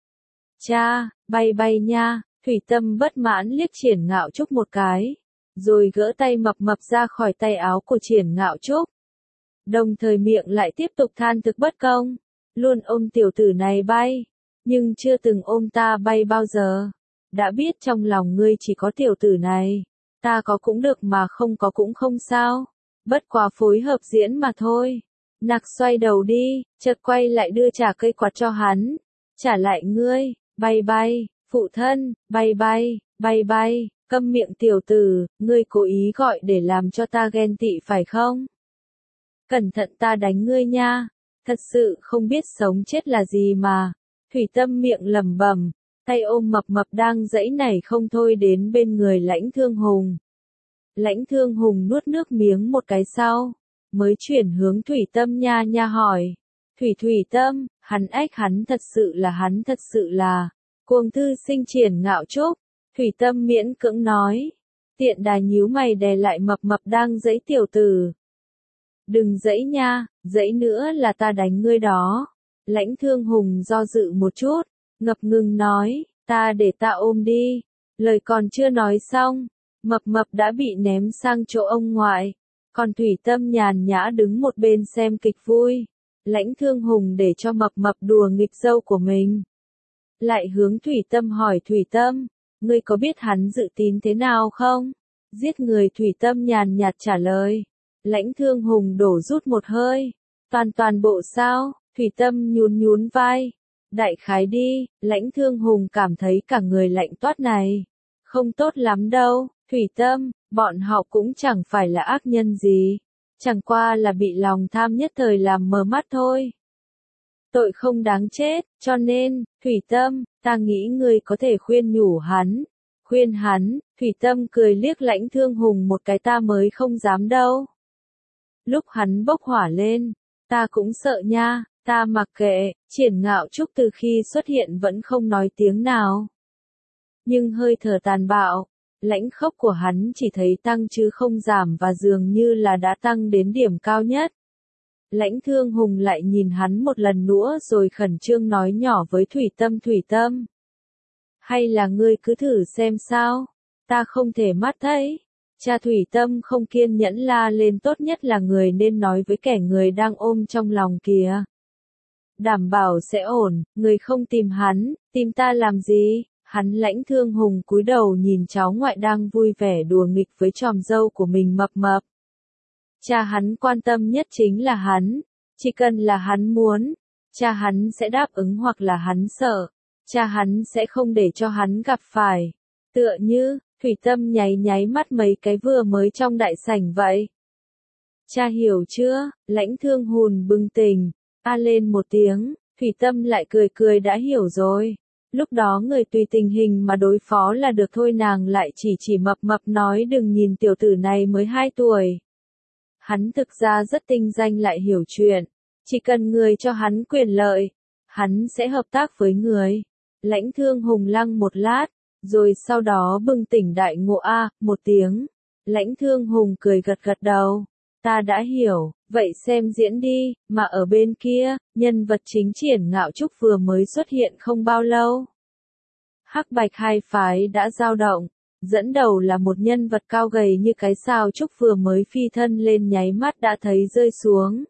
Cha, bay bay nha. Thủy Tâm bất mãn liếc Triển Ngạo Trúc một cái, rồi gỡ tay Mập Mập ra khỏi tay áo của Triển Ngạo Trúc. Đồng thời miệng lại tiếp tục than thực bất công, luôn ôm tiểu tử này bay, nhưng chưa từng ôm ta bay bao giờ. Đã biết trong lòng ngươi chỉ có tiểu tử này, ta có cũng được mà không có cũng không sao, bất quá phối hợp diễn mà thôi. Nặc xoay đầu đi, chợt quay lại đưa trả cây quạt cho hắn, trả lại ngươi, bay bay. Phụ thân, bay bay, bay bay, câm miệng tiểu tử, ngươi cố ý gọi để làm cho ta ghen tị phải không? Cẩn thận ta đánh ngươi nha, thật sự không biết sống chết là gì mà. Thủy Tâm miệng lẩm bẩm, tay ôm Mập Mập đang giãy nảy không thôi đến bên người Lãnh Thương Hùng. Lãnh Thương Hùng nuốt nước miếng một cái sau, mới chuyển hướng Thủy Tâm nha nha hỏi. Thủy Thủy Tâm, hắn ách hắn thật sự là hắn thật sự là. Cuồng thư sinh Triển Ngạo Trúc, Thủy Tâm miễn cưỡng nói. Tiện đà nhíu mày đè lại Mập Mập đang giãy tiểu tử. Đừng giãy nha, giãy nữa là ta đánh ngươi đó. Lãnh Thương Hùng do dự một chút, ngập ngừng nói, ta để ta ôm đi. Lời còn chưa nói xong, Mập Mập đã bị ném sang chỗ ông ngoại, còn Thủy Tâm nhàn nhã đứng một bên xem kịch vui. Lãnh Thương Hùng để cho Mập Mập đùa nghịch dâu của mình. Lại hướng Thủy Tâm hỏi Thủy Tâm, ngươi có biết hắn dự tín thế nào không? Giết người. Thủy Tâm nhàn nhạt trả lời. Lãnh Thương Hùng đổ rút một hơi. Toàn toàn bộ sao? Thủy Tâm nhún nhún vai. Đại khái đi. Lãnh Thương Hùng cảm thấy cả người lạnh toát này. Không tốt lắm đâu. Thủy Tâm, bọn họ cũng chẳng phải là ác nhân gì. Chẳng qua là bị lòng tham nhất thời làm mờ mắt thôi. Tội không đáng chết, cho nên, Thủy Tâm, ta nghĩ ngươi có thể khuyên nhủ hắn. Khuyên hắn. Thủy Tâm cười liếc Lãnh Thương Hùng một cái, ta mới không dám đâu. Lúc hắn bốc hỏa lên, ta cũng sợ nha, ta mặc kệ. Triển Ngạo Trúc từ khi xuất hiện vẫn không nói tiếng nào. Nhưng hơi thở tàn bạo, lãnh khốc của hắn chỉ thấy tăng chứ không giảm, và dường như là đã tăng đến điểm cao nhất. Lãnh Thương Hùng lại nhìn hắn một lần nữa rồi khẩn trương nói nhỏ với Thủy Tâm, Thủy Tâm, hay là ngươi cứ thử xem sao, ta không thể mắt thấy. Cha. Thủy Tâm không kiên nhẫn la lên, tốt nhất là người nên nói với kẻ người đang ôm trong lòng kìa. Đảm bảo sẽ ổn, người không tìm hắn, tìm ta làm gì? Hắn. Lãnh Thương Hùng cúi đầu nhìn cháu ngoại đang vui vẻ đùa nghịch với tròm dâu của mình. Mập Mập. Cha hắn quan tâm nhất chính là hắn, chỉ cần là hắn muốn, cha hắn sẽ đáp ứng, hoặc là hắn sợ, cha hắn sẽ không để cho hắn gặp phải. Tựa như, Thủy Tâm nháy nháy mắt mấy cái vừa mới trong đại sảnh vậy. Cha hiểu chưa? Lãnh Thương Hùng bừng tỉnh, a lên một tiếng. Thủy Tâm lại cười cười, đã hiểu rồi. Lúc đó người tùy tình hình mà đối phó là được thôi. Nàng lại chỉ chỉ Mập Mập nói, đừng nhìn tiểu tử này mới hai tuổi. Hắn thực ra rất tinh danh lại hiểu chuyện. Chỉ cần người cho hắn quyền lợi, hắn sẽ hợp tác với người. Lãnh Thương Hùng lăng một lát, rồi sau đó bừng tỉnh đại ngộ, a một tiếng. Lãnh Thương Hùng cười gật gật đầu. Ta đã hiểu, vậy xem diễn đi. Mà ở bên kia, nhân vật chính Triển Ngạo Trúc vừa mới xuất hiện không bao lâu. Hắc Bạch hai phái đã dao động. Dẫn đầu là một nhân vật cao gầy như cái sao Trúc vừa mới phi thân lên, nháy mắt đã thấy rơi xuống.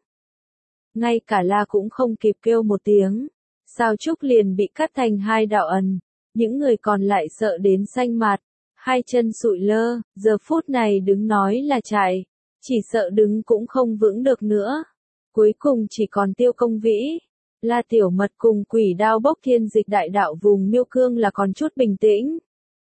Ngay cả la cũng không kịp kêu một tiếng. Sao Trúc liền bị cắt thành hai đạo ẩn. Những người còn lại sợ đến xanh mặt, hai chân sụi lơ, giờ phút này đứng nói là chạy, chỉ sợ đứng cũng không vững được nữa. Cuối cùng chỉ còn Tiêu Công Vĩ, La Tiểu Mật cùng Quỷ Đao Bốc Thiên Dịch đại đạo vùng Miêu Cương là còn chút bình tĩnh.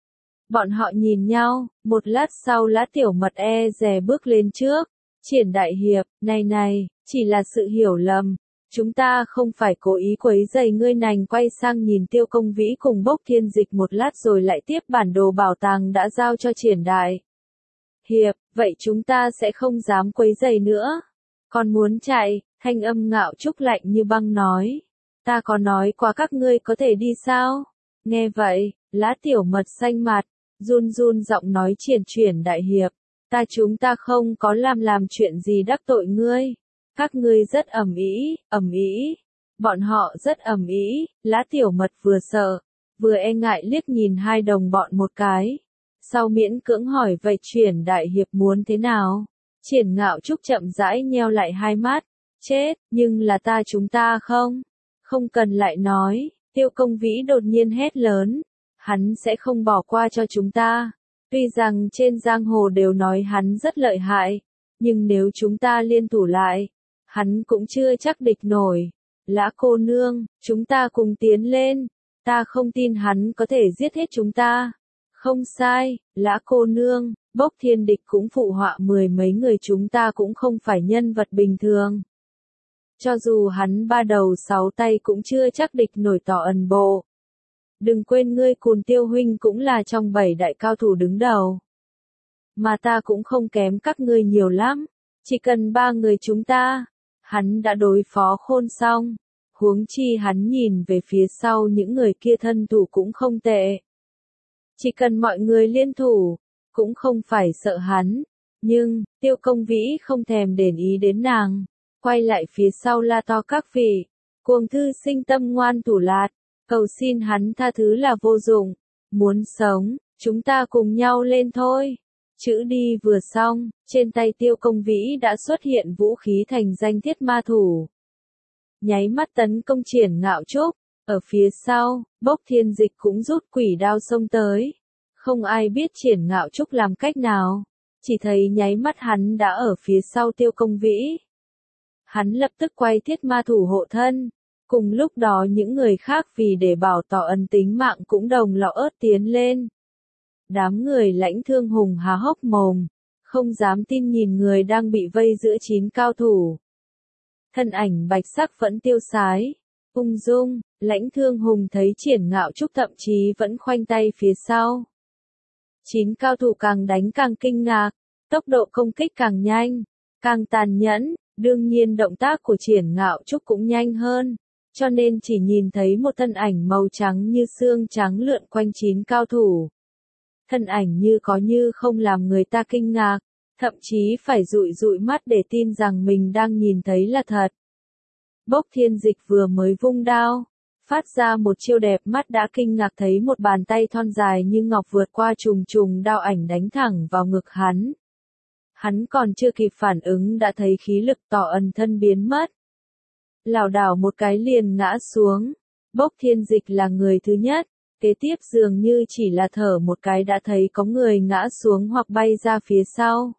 Bọn họ nhìn nhau, một lát sau La Tiểu Mật e dè bước lên trước. Triển đại hiệp, này này, chỉ là sự hiểu lầm. Chúng ta không phải cố ý quấy rầy ngươi. Nành quay sang nhìn Tiêu Công Vĩ cùng Bốc Thiên Dịch một lát rồi lại tiếp bản đồ bảo tàng đã giao cho Triển đại hiệp, vậy chúng ta sẽ không dám quấy rầy nữa. Còn muốn chạy, thanh âm Ngạo Trúc lạnh như băng nói. Ta có nói qua các ngươi có thể đi sao? Nghe vậy, Lá Tiểu Mật xanh mặt, run run giọng nói, Triển Triển đại hiệp, ta chúng ta không có làm làm chuyện gì đắc tội ngươi. Các ngươi rất ầm ĩ, ầm ĩ. Bọn họ rất ầm ĩ. Lá Tiểu Mật vừa sợ, vừa e ngại liếc nhìn hai đồng bọn một cái. Sau miễn cưỡng hỏi, vậy Triển đại hiệp muốn thế nào? Triển Ngạo Trúc chậm rãi nheo lại hai mắt. Chết, nhưng là ta chúng ta không. Không cần lại nói. Tiêu Công Vĩ đột nhiên hét lớn. Hắn sẽ không bỏ qua cho chúng ta. Tuy rằng trên giang hồ đều nói hắn rất lợi hại, nhưng nếu chúng ta liên thủ lại, hắn cũng chưa chắc địch nổi. Lã cô nương, chúng ta cùng tiến lên. Ta không tin hắn có thể giết hết chúng ta. Không sai, Lã cô nương. Bốc Thiên Địch cũng phụ họa, mười mấy người chúng ta cũng không phải nhân vật bình thường. Cho dù hắn ba đầu sáu tay cũng chưa chắc địch nổi tỏ ẩn bộ. Đừng quên ngươi Cùn Tiêu huynh cũng là trong bảy đại cao thủ đứng đầu. Mà ta cũng không kém các ngươi nhiều lắm. Chỉ cần ba người chúng ta, hắn đã đối phó khôn xong. Huống chi hắn nhìn về phía sau những người kia thân thủ cũng không tệ. Chỉ cần mọi người liên thủ, cũng không phải sợ hắn. Nhưng, Tiêu Công Vĩ không thèm để ý đến nàng. Quay lại phía sau la to, các vị, Cuồng thư sinh tâm ngoan thủ lạt, cầu xin hắn tha thứ là vô dụng. Muốn sống, chúng ta cùng nhau lên thôi. Chữ đi vừa xong, trên tay Tiêu Công Vĩ đã xuất hiện vũ khí thành danh thiết ma thủ. Nháy mắt tấn công Triển Ngạo Trúc, ở phía sau, Bốc Thiên Dịch cũng rút quỷ đao xông tới. Không ai biết Triển Ngạo Trúc làm cách nào, chỉ thấy nháy mắt hắn đã ở phía sau Tiêu Công Vĩ. Hắn lập tức quay thiết ma thủ hộ thân. Cùng lúc đó những người khác vì để bảo tỏ ân tính mạng cũng đồng lọ ớt tiến lên. Đám người Lãnh Thương Hùng há hốc mồm, không dám tin nhìn người đang bị vây giữa chín cao thủ. Thân ảnh bạch sắc vẫn tiêu sái, ung dung, Lãnh Thương Hùng thấy Triển Ngạo Trúc thậm chí vẫn khoanh tay phía sau. Chín cao thủ càng đánh càng kinh ngạc, tốc độ công kích càng nhanh, càng tàn nhẫn, đương nhiên động tác của Triển Ngạo Trúc cũng nhanh hơn, cho nên chỉ nhìn thấy một thân ảnh màu trắng như xương trắng lượn quanh chín cao thủ. Thân ảnh như có như không làm người ta kinh ngạc, thậm chí phải dụi dụi mắt để tin rằng mình đang nhìn thấy là thật. Bốc Thiên Dịch vừa mới vung đao, phát ra một chiêu đẹp mắt đã kinh ngạc thấy một bàn tay thon dài như ngọc vượt qua trùng trùng đao ảnh đánh thẳng vào ngực hắn. Hắn còn chưa kịp phản ứng đã thấy khí lực tỏ ẩn thân biến mất. Lảo đảo một cái liền ngã xuống. Bốc Thiên Dịch là người thứ nhất, kế tiếp dường như chỉ là thở một cái đã thấy có người ngã xuống hoặc bay ra phía sau.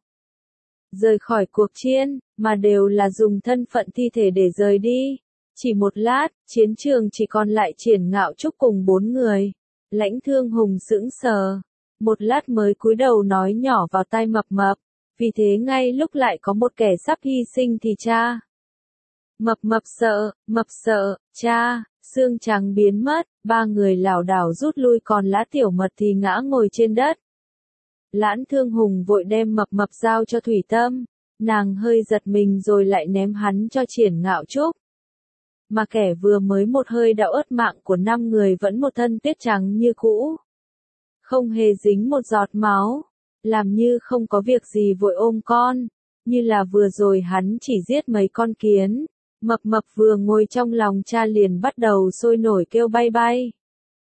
Rời khỏi cuộc chiến, mà đều là dùng thân phận thi thể để rời đi. Chỉ một lát, chiến trường chỉ còn lại Triển Ngạo Trúc cùng bốn người. Lãnh Thương Hùng sững sờ, một lát mới cúi đầu nói nhỏ vào tai Mập Mập, vì thế ngay lúc lại có một kẻ sắp hy sinh thì cha. Mập Mập sợ, Mập sợ, cha, xương trắng biến mất, ba người lảo đảo rút lui còn Lã Tiểu Mật thì ngã ngồi trên đất. Lãnh Thương Hùng vội đem Mập Mập giao cho Thủy Tâm, nàng hơi giật mình rồi lại ném hắn cho Triển Ngạo Trúc. Mà kẻ vừa mới một hơi đã ớt mạng của năm người vẫn một thân tuyết trắng như cũ. Không hề dính một giọt máu, làm như không có việc gì vội ôm con, như là vừa rồi hắn chỉ giết mấy con kiến. Mập Mập vừa ngồi trong lòng cha liền bắt đầu sôi nổi kêu bay bay.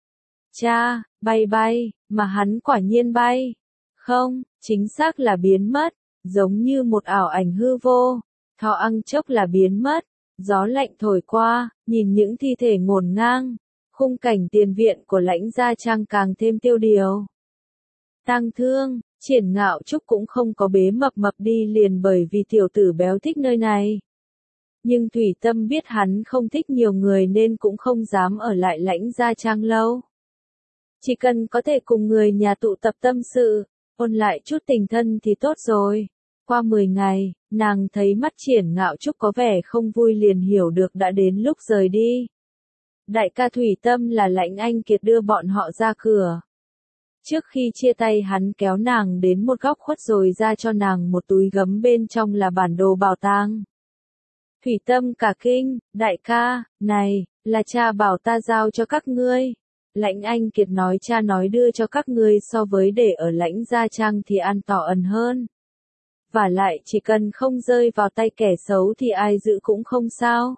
Cha, bay bay, mà hắn quả nhiên bay. Không, chính xác là biến mất, giống như một ảo ảnh hư vô, thọ ăn chốc là biến mất. Gió lạnh thổi qua, nhìn những thi thể ngổn ngang, khung cảnh tiền viện của Lãnh Gia Trang càng thêm tiêu điều. Tang thương, Triển Ngạo Trúc cũng không có bế Mập Mập đi liền bởi vì tiểu tử béo thích nơi này. Nhưng Thủy Tâm biết hắn không thích nhiều người nên cũng không dám ở lại Lãnh Gia Trang lâu. Chỉ cần có thể cùng người nhà tụ tập tâm sự, ôn lại chút tình thân thì tốt rồi. Qua mười ngày, nàng thấy mắt Triển Ngạo Trúc có vẻ không vui liền hiểu được đã đến lúc rời đi. Đại ca Thủy Tâm là Lãnh Anh Kiệt đưa bọn họ ra cửa. Trước khi chia tay hắn kéo nàng đến một góc khuất rồi ra cho nàng một túi gấm bên trong là bản đồ bảo tàng. Thủy Tâm cả kinh, đại ca, này, là cha bảo ta giao cho các ngươi. Lãnh Anh Kiệt nói cha nói đưa cho các ngươi so với để ở Lãnh Gia Trang thì an tỏ ẩn hơn. Và lại chỉ cần không rơi vào tay kẻ xấu thì ai giữ cũng không sao.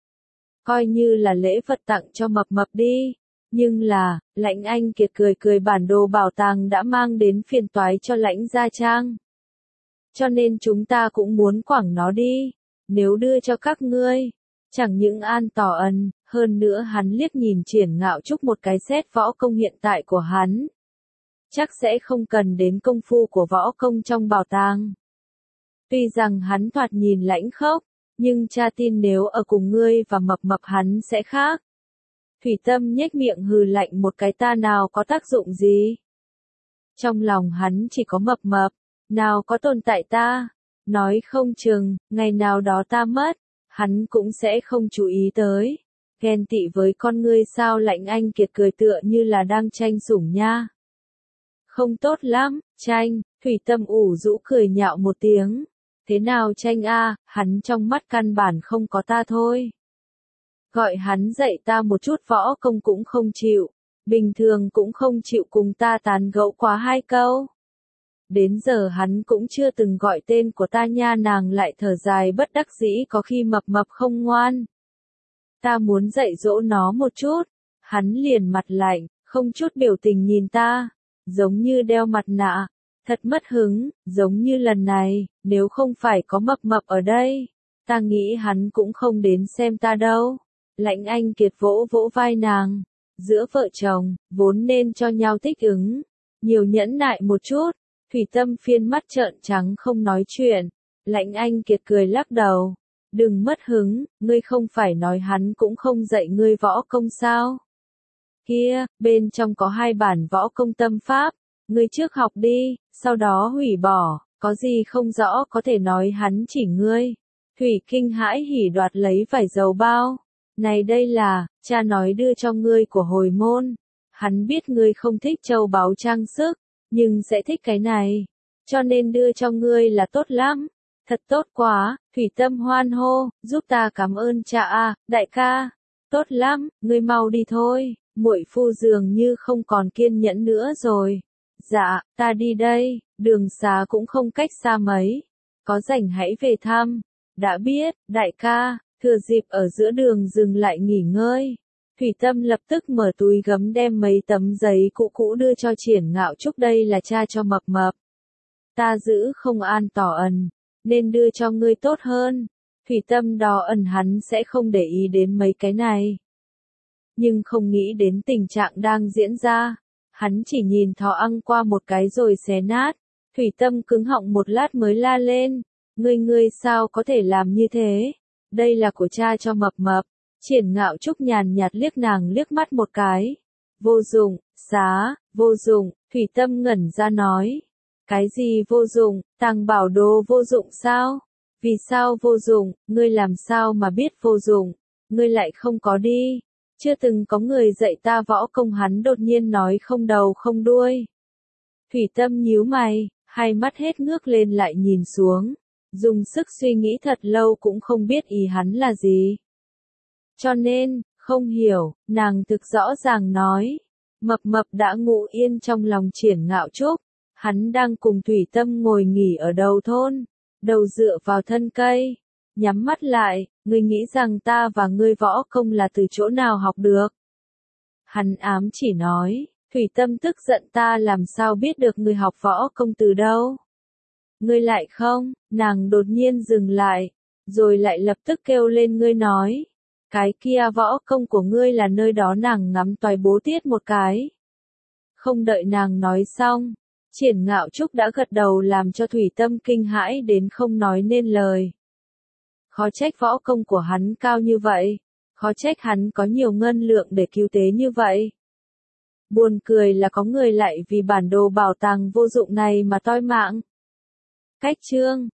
Coi như là lễ vật tặng cho Mập Mập đi. Nhưng là, Lãnh Anh Kiệt cười cười bản đồ bảo tàng đã mang đến phiền toái cho Lãnh Gia Trang. Cho nên chúng ta cũng muốn quẳng nó đi. Nếu đưa cho các ngươi, chẳng những an tỏ ẩn, hơn nữa hắn liếc nhìn Triển Ngạo Trúc một cái xét võ công hiện tại của hắn. Chắc sẽ không cần đến công phu của võ công trong bảo tàng. Tuy rằng hắn thoạt nhìn lãnh khốc, nhưng cha tin nếu ở cùng ngươi và Mập Mập hắn sẽ khác. Thủy Tâm nhếch miệng hừ lạnh một cái ta nào có tác dụng gì. Trong lòng hắn chỉ có Mập Mập, nào có tồn tại ta. Nói không chừng, ngày nào đó ta mất, hắn cũng sẽ không chú ý tới. Ghen tị với con ngươi sao Lãnh Anh Kiệt cười tựa như là đang tranh sủng nha. Không tốt lắm, tranh, Thủy Tâm ủ rũ cười nhạo một tiếng. Thế nào tranh a, hắn trong mắt căn bản không có ta thôi. Gọi hắn dạy ta một chút võ công cũng không chịu, bình thường cũng không chịu cùng ta tán gẫu quá hai câu. Đến giờ hắn cũng chưa từng gọi tên của ta nha nàng lại thở dài bất đắc dĩ có khi Mập Mập không ngoan. Ta muốn dạy dỗ nó một chút, hắn liền mặt lạnh, không chút biểu tình nhìn ta, giống như đeo mặt nạ. Thật mất hứng, giống như lần này, nếu không phải có Mập Mập ở đây, ta nghĩ hắn cũng không đến xem ta đâu. Lãnh Anh Kiệt vỗ vỗ vai nàng. Giữa vợ chồng, vốn nên cho nhau thích ứng. Nhiều nhẫn nại một chút. Thủy Tâm phiên mắt trợn trắng không nói chuyện. Lãnh Anh Kiệt cười lắc đầu. Đừng mất hứng, ngươi không phải nói hắn cũng không dạy ngươi võ công sao? Kia, bên trong có hai bản võ công tâm pháp. Ngươi trước học đi, sau đó hủy bỏ. Có gì không rõ có thể nói hắn chỉ ngươi. Thủy kinh hãi hỉ đoạt lấy vải dầu bao. Này đây là, cha nói đưa cho ngươi của hồi môn. Hắn biết ngươi không thích châu báu trang sức, nhưng sẽ thích cái này. Cho nên đưa cho ngươi là tốt lắm. Thật tốt quá, Thủy Tâm hoan hô, giúp ta cảm ơn cha a, đại ca. Tốt lắm, ngươi mau đi thôi, muội phu dường như không còn kiên nhẫn nữa rồi. Dạ, ta đi đây, đường xá cũng không cách xa mấy. Có rảnh hãy về thăm. Đã biết, đại ca. Thừa dịp ở giữa đường dừng lại nghỉ ngơi. Thủy Tâm lập tức mở túi gấm đem mấy tấm giấy cũ cũ đưa cho Triển Ngạo Trúc, đây là cha cho Mập Mập. Ta giữ không an tỏ ẩn, nên đưa cho ngươi tốt hơn. Thủy Tâm đò ẩn hắn sẽ không để ý đến mấy cái này. Nhưng không nghĩ đến tình trạng đang diễn ra. Hắn chỉ nhìn thò ăn qua một cái rồi xé nát. Thủy Tâm cứng họng một lát mới la lên. Ngươi ngươi sao có thể làm như thế? Đây là của cha cho Mập Mập. Triển Ngạo Trúc nhàn nhạt liếc nàng liếc mắt một cái. Vô dụng, xá, vô dụng, Thủy Tâm ngẩn ra nói. Cái gì vô dụng, tàng bảo đồ vô dụng sao? Vì sao vô dụng, ngươi làm sao mà biết vô dụng? Ngươi lại không có đi. Chưa từng có người dạy ta võ công, hắn đột nhiên nói không đầu không đuôi. Thủy Tâm nhíu mày, hai mắt hết ngước lên lại nhìn xuống. Dùng sức suy nghĩ thật lâu cũng không biết ý hắn là gì. Cho nên, không hiểu, nàng thực rõ ràng nói. Mập Mập đã ngủ yên trong lòng Triển Ngạo Trúc. Hắn đang cùng Thủy Tâm ngồi nghỉ ở đầu thôn. Đầu dựa vào thân cây. Nhắm mắt lại, ngươi nghĩ rằng ta và ngươi võ công là từ chỗ nào học được? Hắn ám chỉ nói, Thủy Tâm tức giận, ta làm sao biết được ngươi học võ công từ đâu? Ngươi lại không, nàng đột nhiên dừng lại, rồi lại lập tức kêu lên, ngươi nói, cái kia võ công của ngươi là nơi đó. Nàng ngắm toài bố tiết một cái. Không đợi nàng nói xong, Triển Ngạo Trúc đã gật đầu làm cho Thủy Tâm kinh hãi đến không nói nên lời. Khó trách võ công của hắn cao như vậy, khó trách hắn có nhiều ngân lượng để cứu tế như vậy. Buồn cười là có người lại vì bản đồ bảo tàng vô dụng này mà toi mạng. Cách chương